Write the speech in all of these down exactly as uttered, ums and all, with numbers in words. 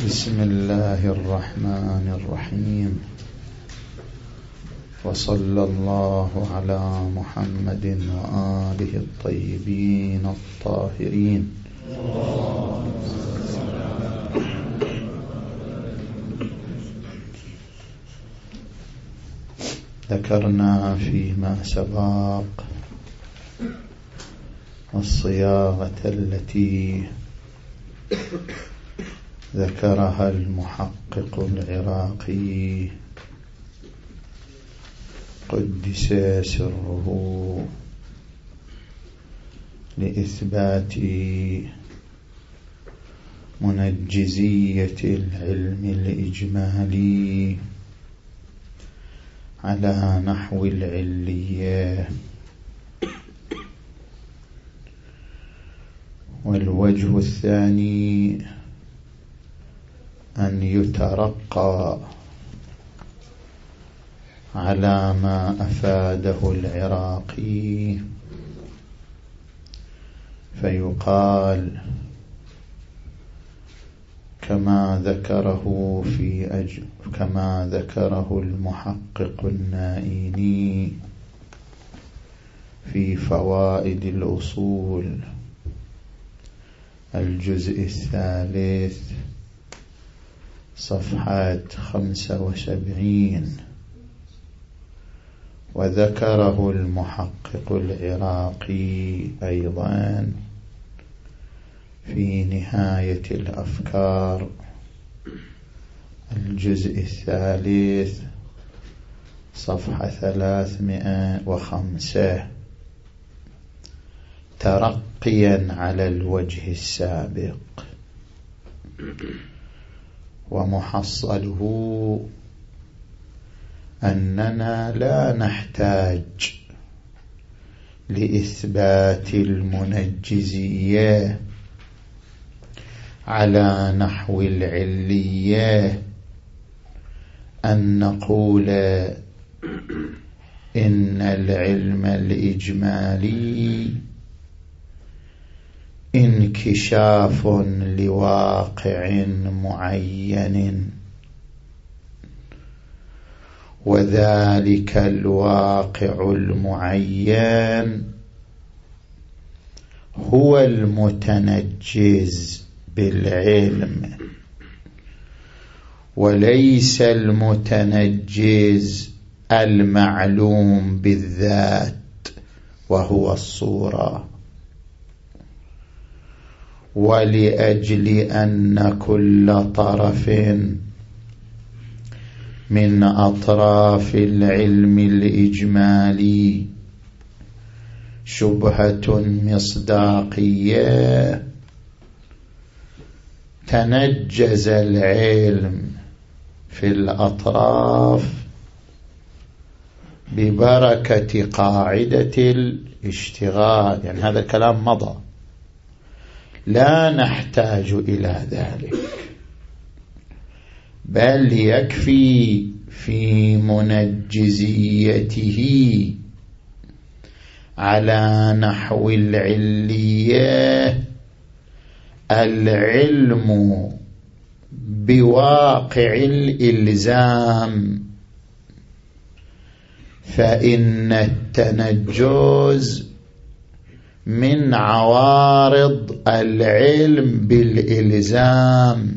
بسم الله الرحمن الرحيم، وصلى الله على محمد وآله الطيبين الطاهرين. ذكرنا فيما سبق الصياغة التي ذكرها المحقق العراقي قدس سره لإثبات منجزية العلم الإجمالي على نحو العلية. والوجه الثاني أن يترقى على ما أفاده العراقي فيقال كما ذكره في أج... كما ذكره المحقق النائيني في فوائد الأصول الجزء الثالث صفحة خمسة وسبعين، وذكره المحقق العراقي أيضا في نهاية الأفكار الجزء الثالث صفحة ثلاثمائة وخمسة، ترقيا على الوجه السابق. ومحصله أننا لا نحتاج لإثبات المنجزية على نحو العلية أن نقول إن العلم الإجمالي انكشاف لواقع معين، وذلك الواقع المعين هو المتنجز بالعلم، وليس المتنجز المعلوم بالذات وهو الصورة. ولأجل أن كل طرف من أطراف العلم الإجمالي شبهة مصداقية، تنجز العلم في الأطراف ببركة قاعدة الاشتغال. يعني هذا الكلام مضى، لا نحتاج إلى ذلك، بل يكفي في منجزيته على نحو العلية العلم بواقع الإلزام، فإن التنجز من عوارض العلم بالإلزام،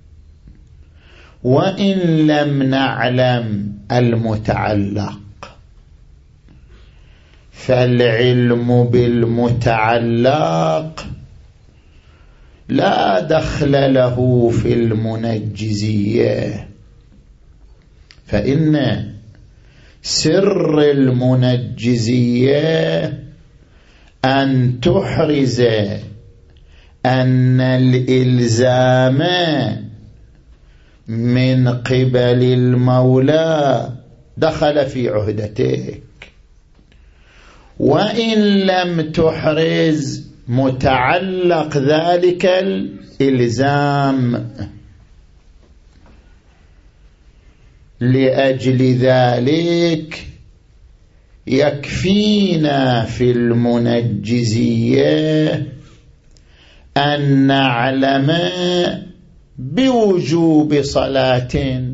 وإن لم نعلم المتعلق، فالعلم بالمتعلق لا دخل له في المنجزية، فإن سر المنجزية أن تحرز أن الإلزام من قبل المولى دخل في عهدتك، وإن لم تحرز متعلق ذلك الإلزام. لأجل ذلك يكفينا في المنجزية أن نعلم بوجوب صلاة،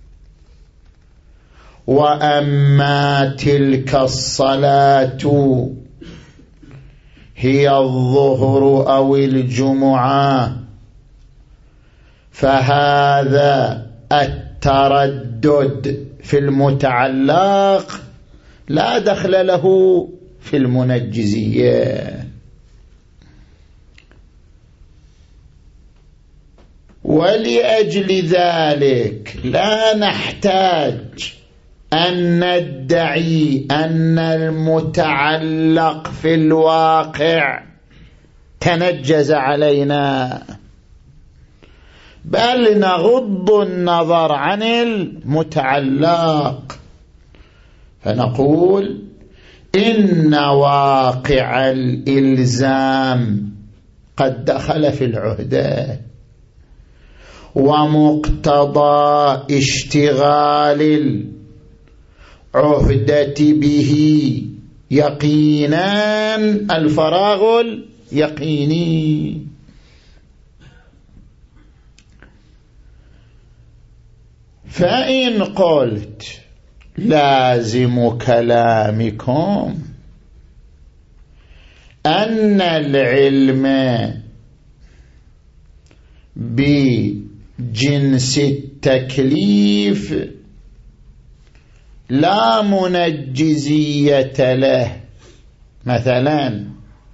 وأما تلك الصلاة هي الظهر أو الجمعة فهذا التردد في المتعلق لا دخل له في المنجزية. ولأجل ذلك لا نحتاج أن ندعي أن المتعلق في الواقع تنجز علينا، بل نغض النظر عن المتعلق فنقول إن واقع الإلزام قد دخل في العهدة، ومقتضى اشتغال العهدة به يقينا الفراغ اليقيني. فإن قلت لازم كلامكم أن العلم بجنس التكليف لا منجزية له، مثلا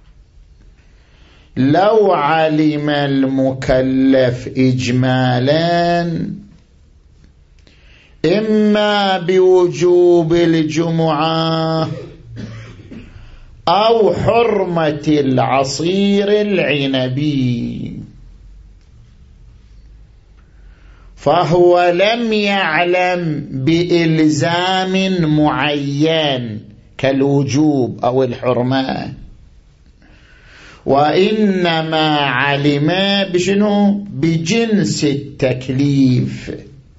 لو علم المكلف إجمالا إما بوجوب الجمعة أو حرمة العصير العنبي، فهو لم يعلم بإلزام معين كالوجوب أو الحرمة، وإنما علم بشنو؟ بجنس التكليف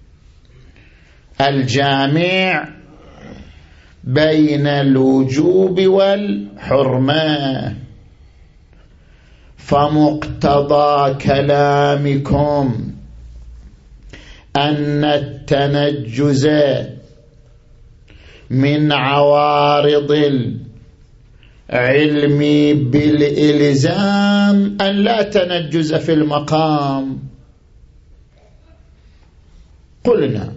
الجامع بين الوجوب والحرمة. فمقتضى كلامكم أن التنجز من عوارض العلم بالإلزام أن لا تنجز في المقام. قلنا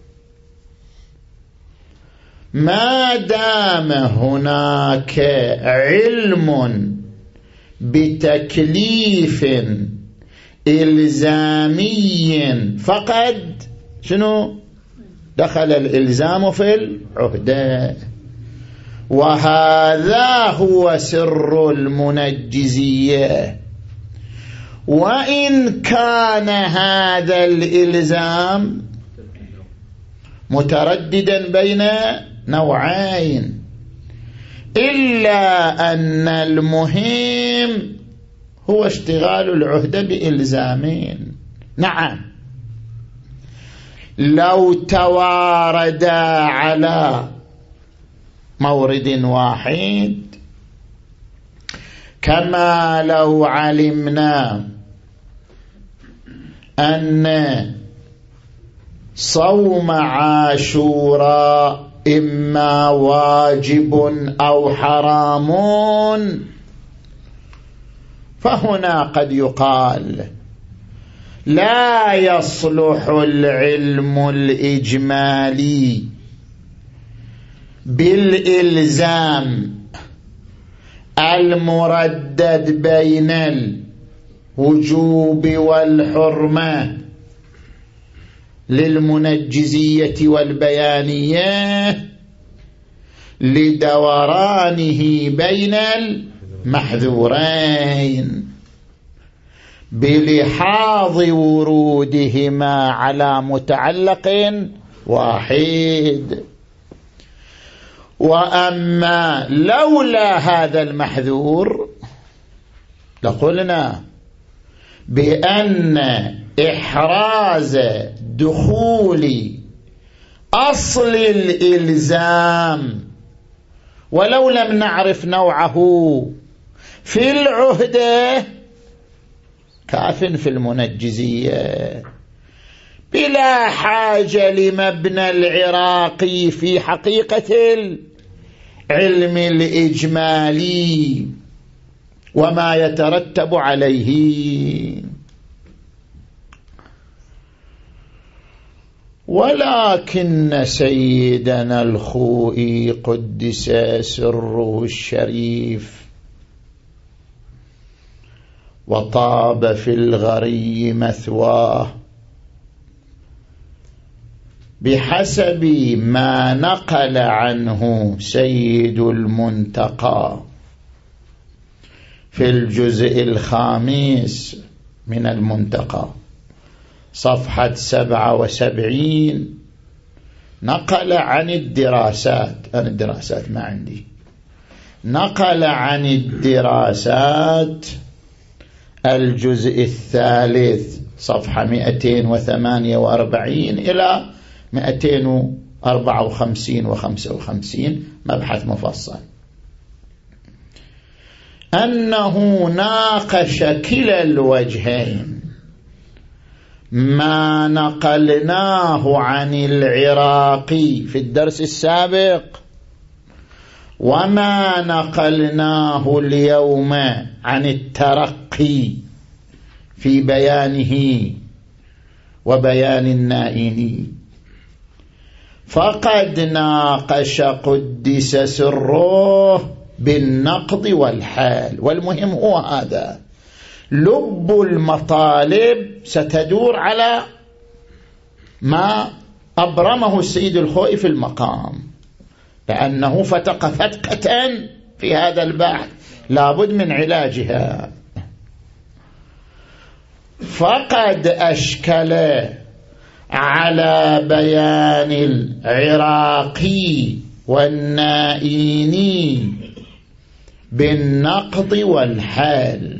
ما دام هناك علم بتكليف إلزامي فقد شنو دخل الإلزام في العهدة، وهذا هو سر المنجزية. وإن كان هذا الإلزام مترددا بين نوعين، إلا أن المهم هو اشتغال العهدة بإلزامين. نعم، لو تواردا على مورد واحد، كما لو علمنا أن صوم عاشوراء إما واجب أو حرام، فهنا قد يقال لا يصلح العلم الإجمالي بالإلزام المردد بين الوجوب والحرمة للمنجزية والبيانية لدورانه بين المحذورين بلحاظ ورودهما على متعلق واحد. وأما لولا هذا المحذور لقلنا بأن إحراز دخول أصل الإلزام ولو لم نعرف نوعه في العهدة كاف في المنجزية، بلا حاجة لمبنى العراقي في حقيقة العلم الإجمالي وما يترتب عليه. ولكن سيدنا الخوئي قدس سره الشريف وطاب في الغري مثواه، بحسب ما نقل عنه سيد المنتقى في الجزء الخامس من المنتقى صفحة سبعة وسبعين، نقل عن الدراسات، أنا الدراسات ما عندي، نقل عن الدراسات الجزء الثالث صفحة مئتين وثمانية وأربعين إلى مئتين وأربعة وخمسين وخمسة وخمسين، مبحث مفصل، أنه ناقش كلا الوجهين، ما نقلناه عن العراقي في الدرس السابق وما نقلناه اليوم عن الترقي في بيانه وبيان النائني. فقد ناقش قدس سره بالنقد والحال، والمهم هو هذا، لب المطالب ستدور على ما أبرمه السيد الخوئي في المقام، لأنه فتق فتقة في هذا البحث لابد من علاجها. فقد أشكل على بيان العراقي والنائيني بالنقد والحال.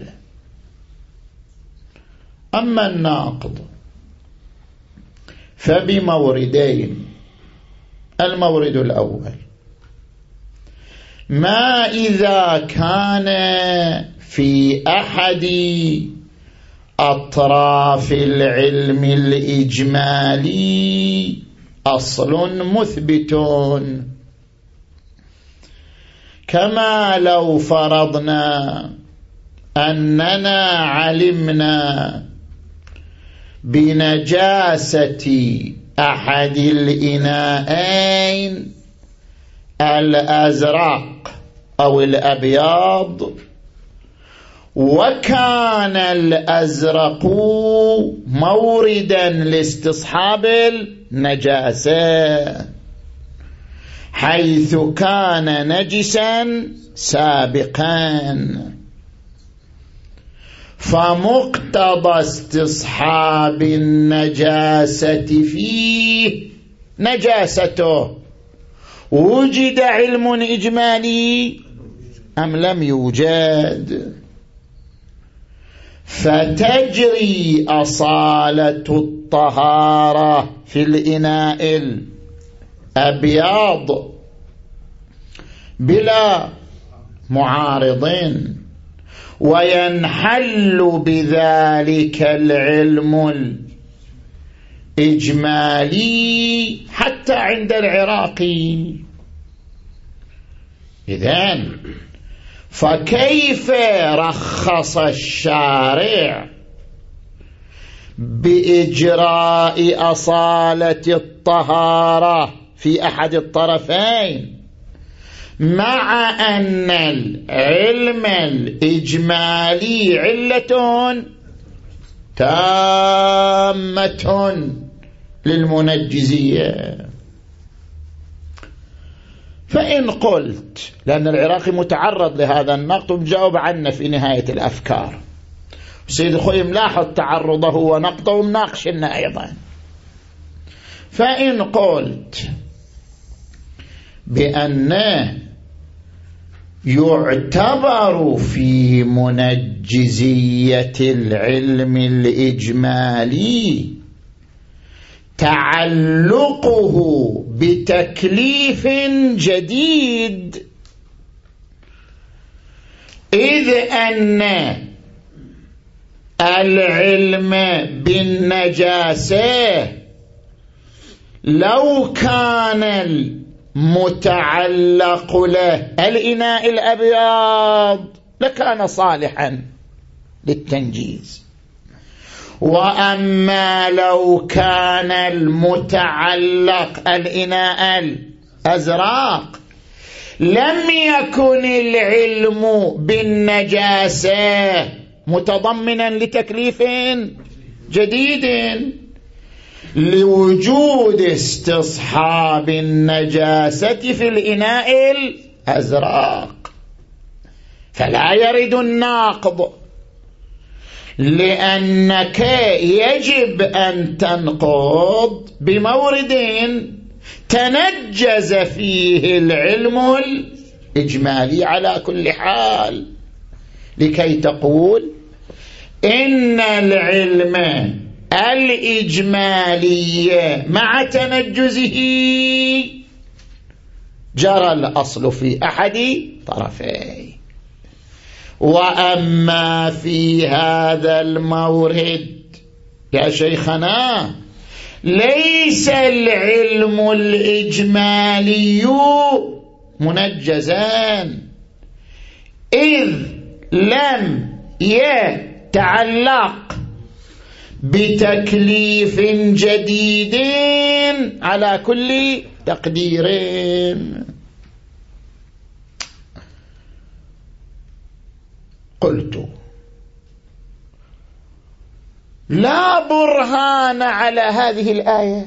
أما الناقض فبموردين، المورد الأول، ما إذا كان في أحد أطراف العلم الإجمالي أصل مثبت، كما لو فرضنا أننا علمنا بنجاسة أحد الإناءين الأزرق أو الأبيض، وكان الأزرق موردا لاستصحاب النجاسة حيث كان نجسا سابقا، فمقتضى استصحاب النجاسة فيه نجاسته. وجد علم إجمالي أم لم يوجد؟ فتجري أصالة الطهارة في الإناء الأبيض بلا معارضين، وينحل بذلك العلم الإجمالي حتى عند العراقي. إذن فكيف رخص الشارع بإجراء أصالة الطهارة في أحد الطرفين مع أن العلم الإجمالي علة تامة للمنجزية؟ فإن قلت، لأن العراقي متعرض لهذا النقد ومجاوب عنه في نهاية الأفكار، السيد الخوئي ملاحظ تعرضه ونقده ومناقشنا أيضا، فإن قلت بأنه يعتبر في منجزية العلم الإجمالي تعلقه بتكليف جديد، إذ أن العلم بالنجاسة لو كان المتعلق له الإناء الأبيض لكان صالحا للتنجيز، وأما لو كان المتعلق الإناء الأزرق لم يكن العلم بالنجاسة متضمنا لتكليف جديد لوجود استصحاب النجاسة في الإناء الأزرق، فلا يرد الناقض، لأنك يجب أن تنقض بمورد تنجز فيه العلم الإجمالي على كل حال، لكي تقول إن العلم الإجمالي مع تنجزه جرى الأصل في أحد طرفيه، وأما في هذا المورد يا شيخنا ليس العلم الإجمالي منجزان، إذ لم يتعلق بتكليف جديد على كل تقدير. قلت لا برهان على هذه الآية،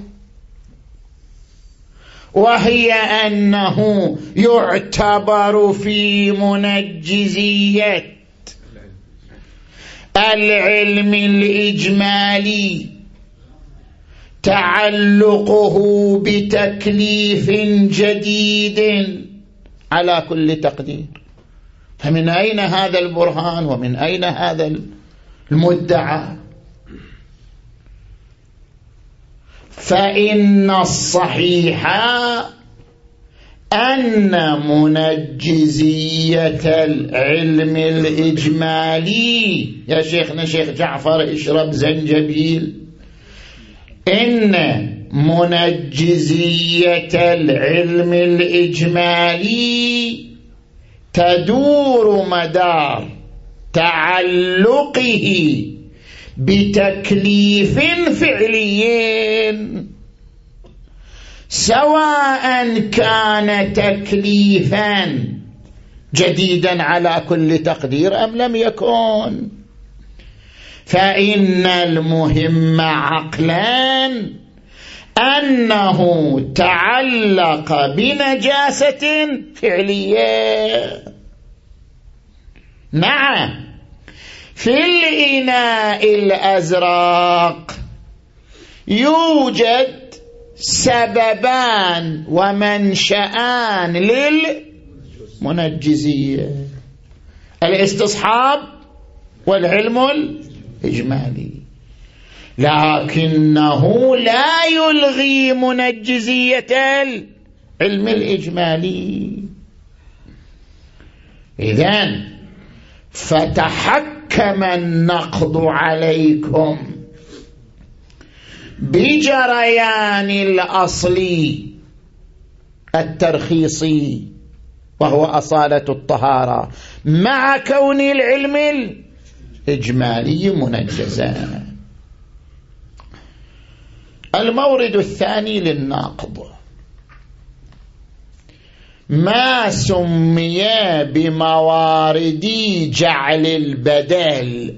وهي أنه يعتبر في منجزية العلم الإجمالي تعلقه بتكليف جديد على كل تقدير، فمن أين هذا البرهان ومن أين هذا المدعى؟ فإن الصحيح أن منجزية العلم الإجمالي، يا شيخنا شيخ جعفر اشرب زنجبيل، إن منجزية العلم الإجمالي تدور مدار تعلقه بتكليف فعلي، سواء كان تكليفا جديدا على كل تقدير أم لم يكن، فإن المهم عقلا أنه تعلق بنجاسة فعلية. نعم، في الإناء الأزرق يوجد سببان ومنشآن للمنجزية: الاستصحاب والعلم الإجمالي، لكنه لا يلغي منجزية العلم الإجمالي. إذن فتحكم النقض عليكم بجريان الأصل الترخيصي وهو أصالة الطهارة مع كون العلم الإجمالي منجزا. المورد الثاني للناقض ما سمي بموارد جعل البدل،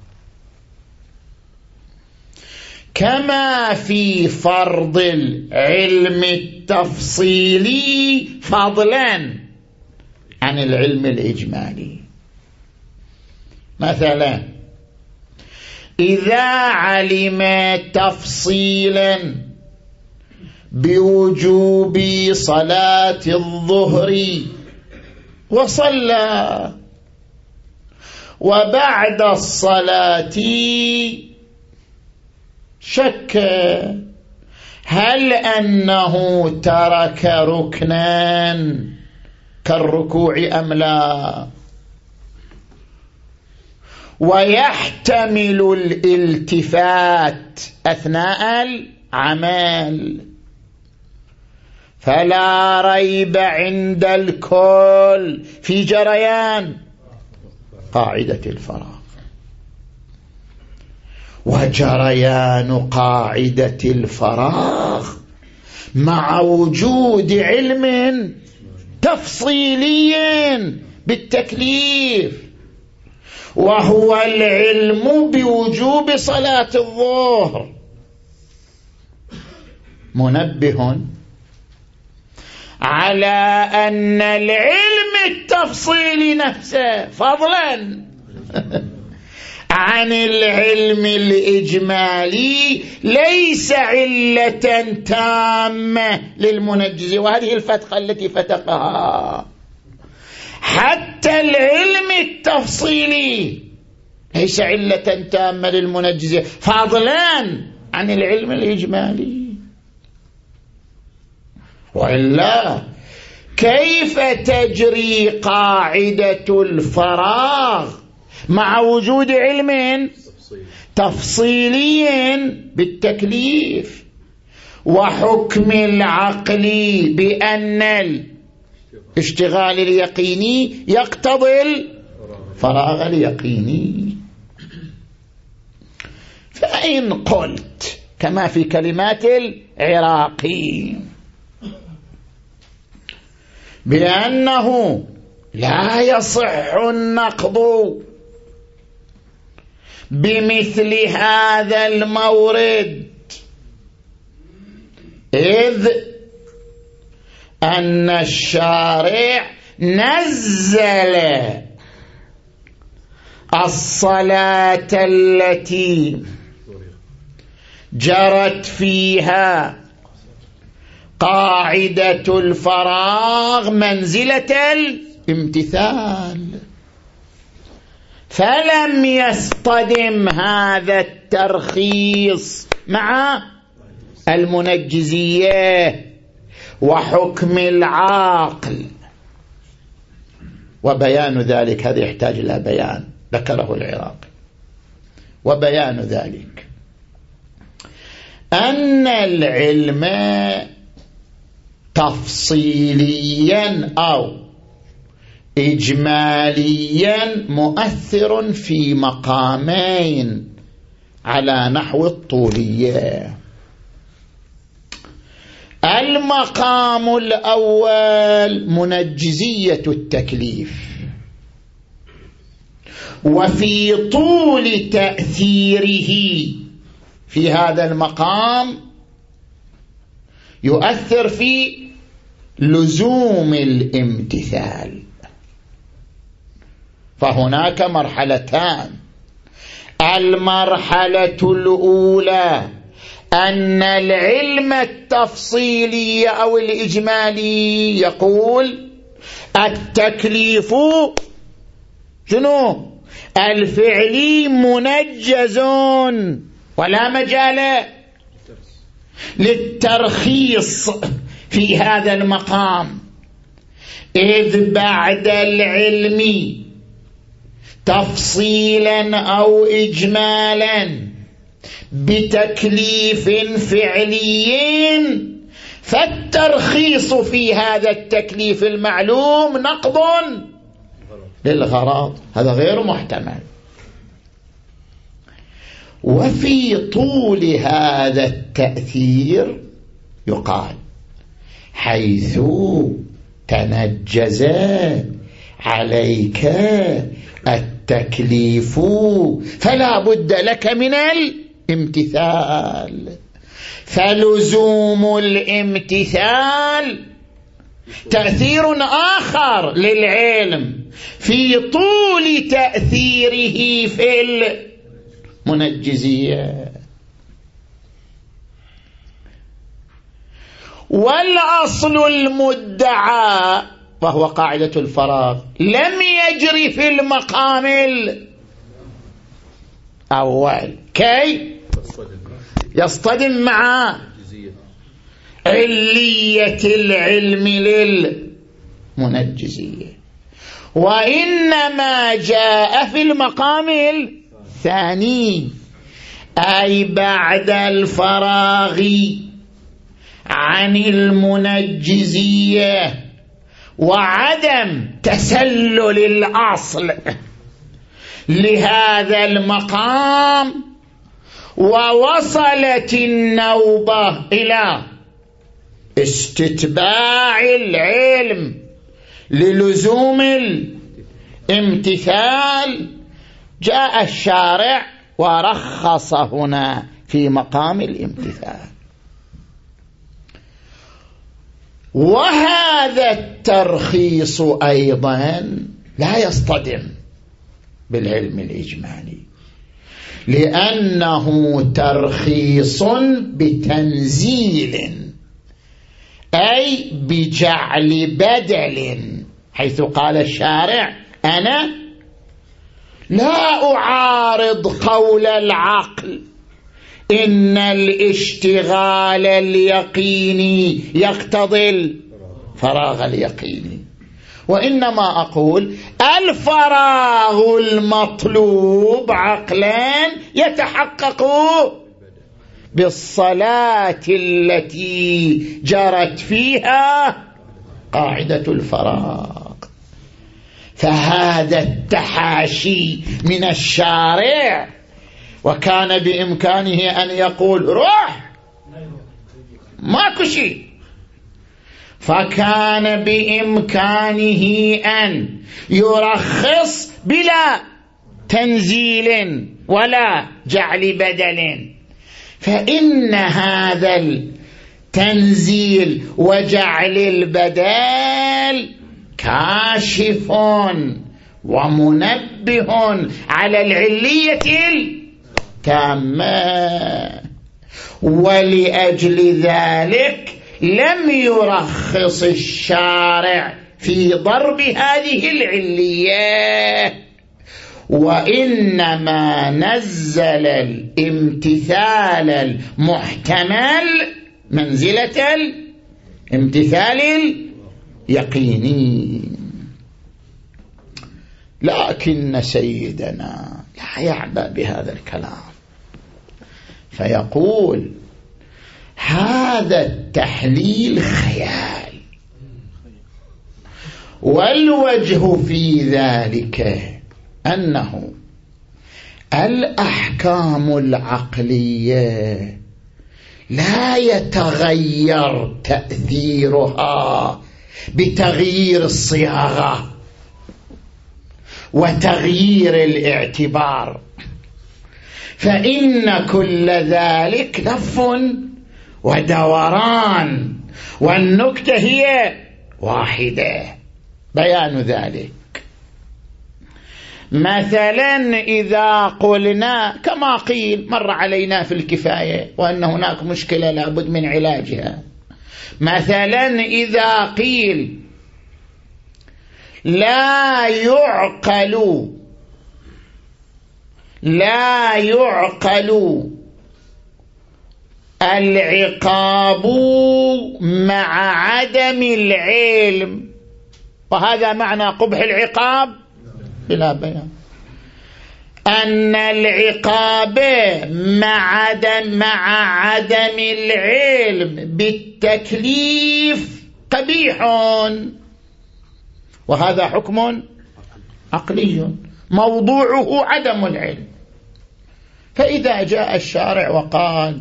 كما في فرض العلم التفصيلي فضلا عن العلم الإجمالي. مثلا إذا علم تفصيلا بوجوب صلاة الظهر وصلى، وبعد الصلاة شك هل أنه ترك ركنا كالركوع أم لا، ويحتمل الالتفات أثناء العمل، فلا ريب عند الكل في جريان قاعدة الفراغ. وجريان قاعدة الفراغ مع وجود علم تفصيلي بالتكليف، وهو العلم بوجوب صلاة الظهر. منبه على أن العلم التفصيلي نفسه فضلا عن العلم الإجمالي ليس علة تامة للمنجز. وهذه الفتقة التي فتقها، حتى العلم التفصيلي ليس علة تامة للمنجز فضلا عن العلم الإجمالي. وإلا كيف تجري قاعدة الفراغ مع وجود علم تفصيلي بالتكليف وحكم العقل بأن الاشتغال اليقيني يقتضي الفراغ اليقيني؟ فإن قلت كما في كلمات العراقي بأنه لا يصح النقض بمثل هذا المورد، إذ أن الشارع نزل الصلاة التي جرت فيها قاعدة الفراغ منزلة الامتثال، فلم يصطدم هذا الترخيص مع المنجزية وحكم العاقل. وبيان ذلك هذا يحتاج إلى بيان ذكره العراقي. وبيان ذلك أن العلم تفصيليا أو إجماليا مؤثر في مقامين على نحو الطولية. المقام الأول منجزية التكليف، وفي طول تأثيره في هذا المقام يؤثر في لزوم الامتثال. فهناك مرحلتان: المرحلة الأولى أن العلم التفصيلي أو الإجمالي يقول التكليف شنو؟ الفعلي منجز ولا مجال للترخيص في هذا المقام، إذ بعد العلم تفصيلا أو إجمالا بتكليف فعلي فالترخيص في هذا التكليف المعلوم نقض للغرض، هذا غير محتمل. وفي طول هذا التأثير يقال حيث تنجز عليك التكليف فلا بد لك من الامتثال، فلزوم الامتثال تأثير آخر للعلم في طول تأثيره في المنجزية. والأصل المدعى وهو قاعدة الفراغ لم يجري في المقام الأول كي يصطدم مع علية العلم للمنجزية. وإنما جاء في المقام الثاني، أي بعد الفراغ عن المنجزية وعدم تسلل الأصل لهذا المقام، ووصلت النوبة إلى استتباع العلم للزوم الامتثال، جاء الشارع ورخص هنا في مقام الامتثال. وهذا الترخيص أيضا لا يصطدم بالعلم الإجمالي، لأنه ترخيص بتنزيل، أي بجعل بدل، حيث قال الشارع أنا لا أعارض قول العقل إن الاشتغال اليقيني يقتضي الفراغ اليقيني، وإنما أقول الفراغ المطلوب عقلا يتحقق بالصلاة التي جرت فيها قاعدة الفراغ. فهذا التحاشي من الشارع، وكان بإمكانه أن يقول روح ماكو شيء، فكان بإمكانه أن يرخص بلا تنزيل ولا جعل بدل. فإن هذا التنزيل وجعل البدل كاشف ومنبه على العلية التامة، ولأجل ذلك لم يرخص الشارع في ضرب هذه العلية، وإنما نزل الامتثال المحتمل منزلة الامتثال اليقيني. لكن سيدنا لا يعبأ بهذا الكلام، فيقول هذا التحليل خيال، والوجه في ذلك أنه الأحكام العقلية لا يتغير تأثيرها بتغيير الصياغة وتغيير الاعتبار، فإن كل ذلك لف ودوران، والنكتة هي واحدة. بيان ذلك مثلا إذا قلنا كما قيل مر علينا في الكفاية وأن هناك مشكلة لابد من علاجها، مثلا إذا قيل لا يعقل لا يعقل العقاب مع عدم العلم، وهذا معنى قبح العقاب بلا بيان، أن العقاب مع عدم, مع عدم العلم بالتكليف قبيح، وهذا حكم عقلي موضوعه عدم العلم. فإذا جاء الشارع وقال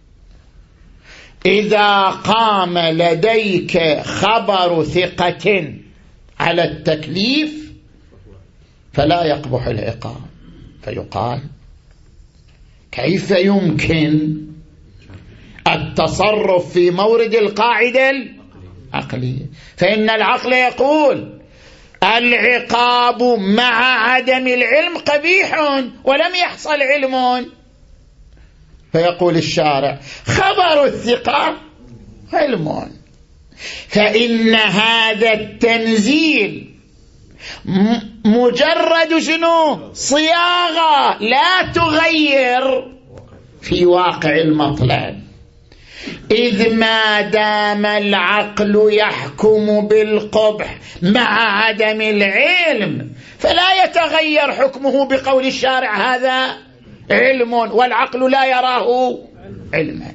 إذا قام لديك خبر ثقة على التكليف فلا يقبح العقاب، فيقال كيف يمكن التصرف في مورد القاعدة العقلية؟ فإن العقل يقول العقاب مع عدم العلم قبيح ولم يحصل علم، فيقول الشارع خبر الثقة علم، فإن هذا التنزيل مجرد شنو؟ صياغة لا تغير في واقع المطلب. إذ ما دام العقل يحكم بالقبح مع عدم العلم فلا يتغير حكمه بقول الشارع هذا علم، والعقل لا يراه علما.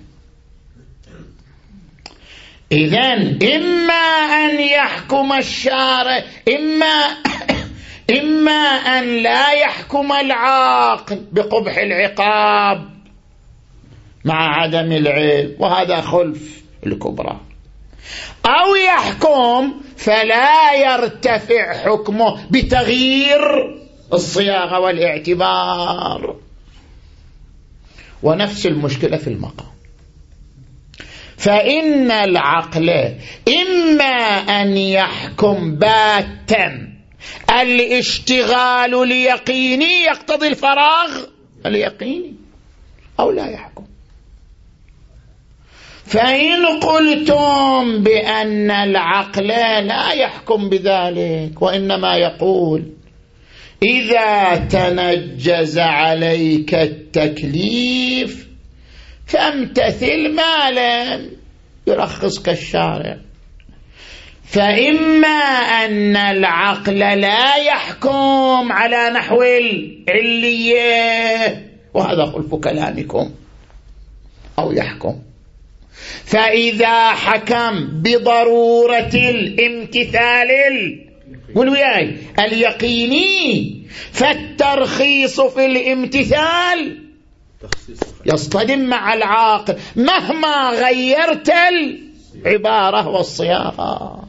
إذن إما أن يحكم الشارع، إما إما أن لا يحكم العاقل بقبح العقاب مع عدم العلم، وهذا خلف الكبرى، أو يحكم فلا يرتفع حكمه بتغيير الصياغة والاعتبار. ونفس المشكلة في المقام. فإن العقل إما أن يحكم باتا الاشتغال اليقيني يقتضي الفراغ اليقيني، أو لا يحكم. فإن قلتم بأن العقل لا يحكم بذلك، وإنما يقول إذا تنجز عليك التكليف فامتثل ما لم يرخصك الشارع، فإما أن العقل لا يحكم على نحو العلية، وهذا خلف كلامكم، أو يحكم. فإذا حكم بضرورة الامتثال والوياي اليقيني فالترخيص في الامتثال يصطدم مع العاقل مهما غيرت العبارة والصياغة،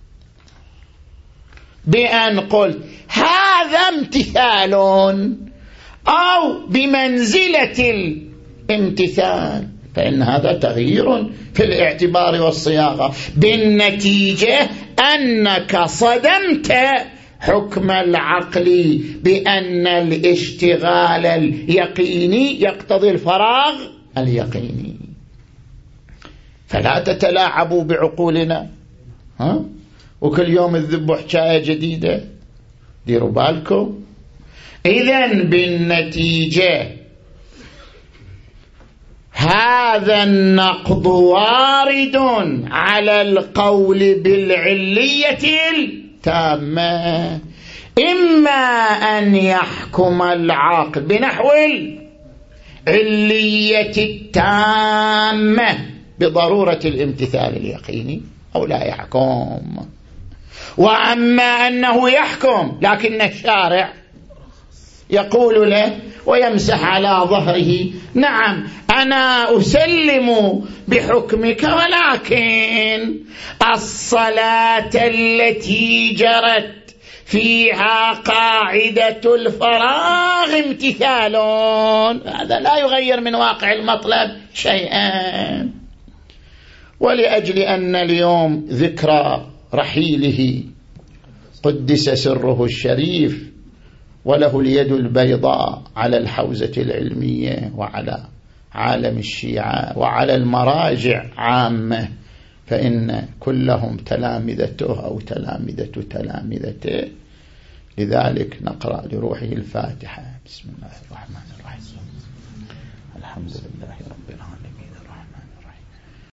بأن قلت هذا امتثال أو بمنزلة الامتثال، فإن هذا تغيير في الاعتبار والصياغة، بالنتيجة أنك صدمت حكم العقل بأن الاشتغال اليقيني يقتضي الفراغ اليقيني. فلا تتلاعبوا بعقولنا، ها؟ وكل يوم الذبوا حكاية جديدة، ديروا بالكم. إذن بالنتيجة هذا النقض وارد على القول بالعلية التامة، إما أن يحكم العاقل بنحو العلية التامة بضرورة الامتثال اليقيني، أو لا يحكم. وأما أنه يحكم لكن الشارع يقول له ويمسح على ظهره نعم أنا أسلم بحكمك، ولكن الصلاة التي جرت فيها قاعدة الفراغ امتثال، هذا لا يغير من واقع المطلب شيئا. ولأجل أن اليوم ذكرى رحيله قدس سره الشريف وله اليد البيضاء على الحوزة العلمية وعلى عالم الشيعة وعلى المراجع عامة، فإن كلهم تلامذته أو تلامذة تلامذته، لذلك نقرأ لروحه الفاتحة. بسم الله الرحمن الرحيم. الحمد لله رب العالمين.